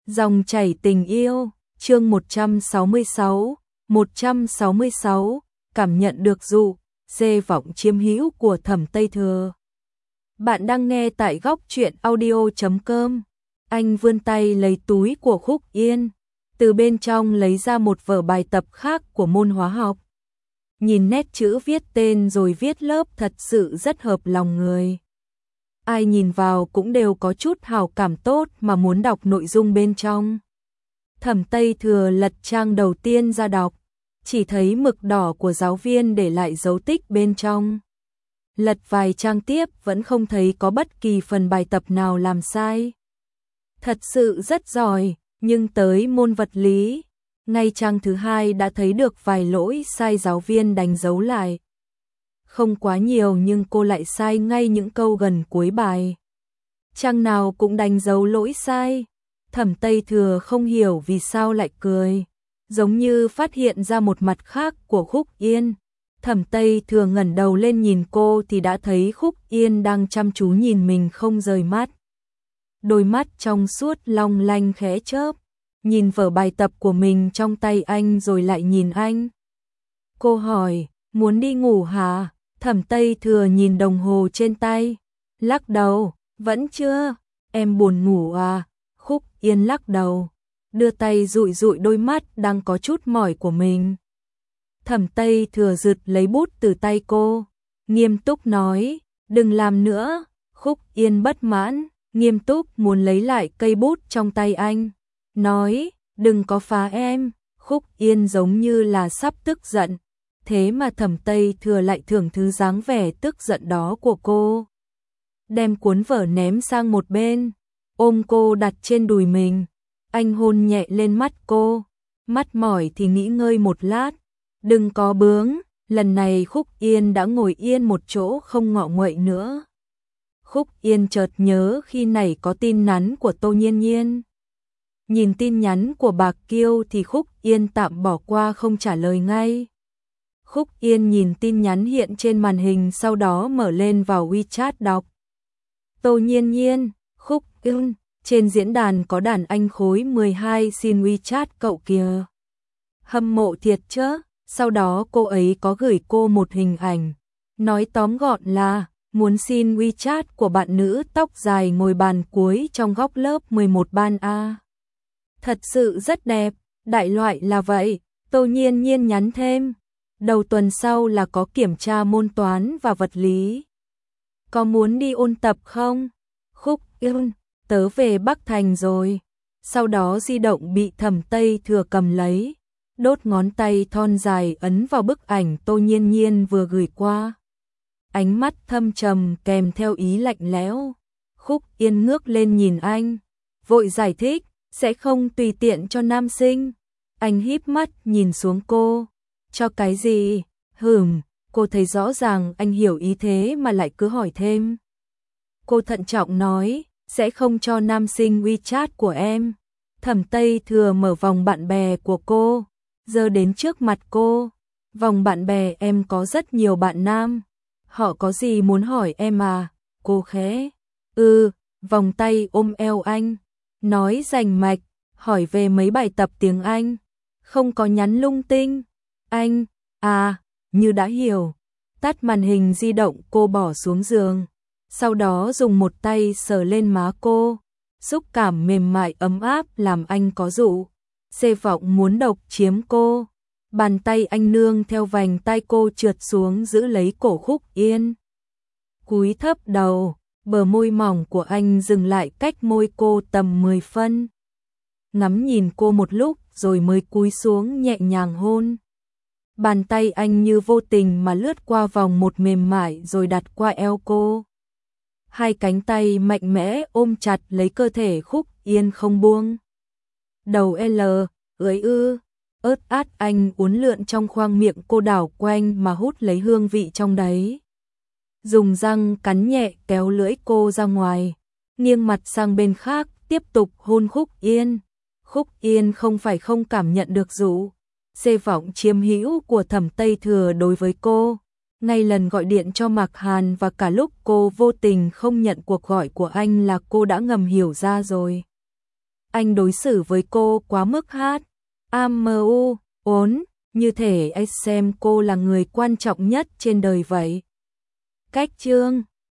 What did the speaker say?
Dòng chảy tình yêu, chương 166, cảm nhận được dụ, dê vọng chiếm hữu của Thẩm Tây Thừa. Bạn đang nghe tại góc truyện audio.com. Anh vươn tay lấy túi của Khúc Yên, từ bên trong lấy ra một vở bài tập khác của môn hóa học. Nhìn nét chữ viết tên rồi viết lớp thật sự rất hợp lòng người. Ai nhìn vào cũng đều có chút hào cảm tốt mà muốn đọc nội dung bên trong. Thẩm Tây Thừa lật trang đầu tiên ra đọc, chỉ thấy mực đỏ của giáo viên để lại dấu tích bên trong. Lật vài trang tiếp vẫn không thấy có bất kỳ phần bài tập nào làm sai. Thật sự rất giỏi, nhưng tới môn vật lý, ngay trang thứ hai đã thấy được vài lỗi sai giáo viên đánh dấu lại. Không quá nhiều nhưng cô lại sai ngay những câu gần cuối bài. Trang nào cũng đánh dấu lỗi sai. Thẩm Tây Thừa không hiểu vì sao lại cười, giống như phát hiện ra một mặt khác của Khúc Yên. Thẩm Tây Thừa ngẩng đầu lên nhìn cô thì đã thấy Khúc Yên đang chăm chú nhìn mình không rời mắt. Đôi mắt trong suốt long lanh khẽ chớp, nhìn vở bài tập của mình trong tay anh rồi lại nhìn anh. Cô hỏi, muốn đi ngủ hả? Thẩm Tây Thừa nhìn đồng hồ trên tay, lắc đầu, vẫn chưa, em buồn ngủ à? Khúc Yên lắc đầu, đưa tay dụi dụi đôi mắt đang có chút mỏi của mình. Thẩm Tây Thừa giật lấy bút từ tay cô, nghiêm túc nói, đừng làm nữa. Khúc Yên bất mãn, nghiêm túc muốn lấy lại cây bút trong tay anh, nói, đừng có phá em. Khúc Yên giống như là sắp tức giận, thế mà Thẩm Tây Thừa lại thưởng thứ dáng vẻ tức giận đó của cô. Đem cuốn vở ném sang một bên, ôm cô đặt trên đùi mình, anh hôn nhẹ lên mắt cô, mắt mỏi thì nghỉ ngơi một lát, đừng có bướng. Lần này Khúc Yên đã ngồi yên một chỗ không ngọ nguậy nữa. Khúc Yên chợt nhớ khi nãy có tin nhắn của Tô Nhiên Nhiên. Nhìn tin nhắn của Bạc Kiêu thì Khúc Yên tạm bỏ qua không trả lời ngay. Khúc Yên nhìn tin nhắn hiện trên màn hình, sau đó mở lên vào WeChat đọc. Tô Nhiên Nhiên, Khúc Yên, trên diễn đàn có đàn anh khối 12 xin WeChat cậu kìa. Hâm mộ thiệt chớ. Sau đó cô ấy có gửi cô một hình ảnh, nói tóm gọn là muốn xin WeChat của bạn nữ tóc dài ngồi bàn cuối trong góc lớp 11 ban A. Thật sự rất đẹp, đại loại là vậy. Tô Nhiên Nhiên nhắn thêm, đầu tuần sau là có kiểm tra môn toán và vật lý. Có muốn đi ôn tập không? Khúc Yên, tớ về Bắc Thành rồi. Sau đó di động bị Thẩm Tây Thừa cầm lấy, đốt ngón tay thon dài ấn vào bức ảnh Tô Nhiên Nhiên vừa gửi qua. Ánh mắt thâm trầm kèm theo ý lạnh lẽo. Khúc Yên ngước lên nhìn anh, vội giải thích, sẽ không tùy tiện cho nam sinh. Anh híp mắt nhìn xuống cô, cho cái gì? Cô thấy rõ ràng anh hiểu ý thế mà lại cứ hỏi thêm. Cô thận trọng nói, sẽ không cho nam sinh WeChat của em. Thẩm Tây Thừa mở vòng bạn bè của cô, giơ đến trước mặt cô. Vòng bạn bè em có rất nhiều bạn nam. Họ có gì muốn hỏi em à? Cô khẽ. Vòng tay ôm eo anh, nói rành mạch, hỏi về mấy bài tập tiếng Anh. Không có nhắn lung tinh. Anh, như đã hiểu. Tắt màn hình di động, cô bỏ xuống giường. Sau đó dùng một tay sờ lên má cô. Xúc cảm mềm mại ấm áp làm anh có dụ. Xê vọng muốn độc chiếm cô. Bàn tay anh nương theo vành tay cô trượt xuống giữ lấy cổ Khúc Yên. Cúi thấp đầu, bờ môi mỏng của anh dừng lại cách môi cô tầm 10 phân. Ngắm nhìn cô một lúc rồi mới cúi xuống nhẹ nhàng hôn. Bàn tay anh như vô tình mà lướt qua vòng một mềm mại rồi đặt qua eo cô. Hai cánh tay mạnh mẽ ôm chặt lấy cơ thể Khúc Yên không buông. Đầu ớt át anh uốn lượn trong khoang miệng cô, đảo quanh mà hút lấy hương vị trong đấy. Dùng răng cắn nhẹ kéo lưỡi cô ra ngoài, nghiêng mặt sang bên khác tiếp tục hôn Khúc Yên. Khúc Yên không phải không cảm nhận được dụ, xê vọng chiếm hữu của Thẩm Tây Thừa đối với cô. Ngay lần gọi điện cho Mạc Hàn và cả lúc cô vô tình không nhận cuộc gọi của anh là cô đã ngầm hiểu ra rồi. anh đối xử với cô quá mức hát. AMU, ốn, như thể anh xem cô là người quan trọng nhất trên đời vậy. Cách chương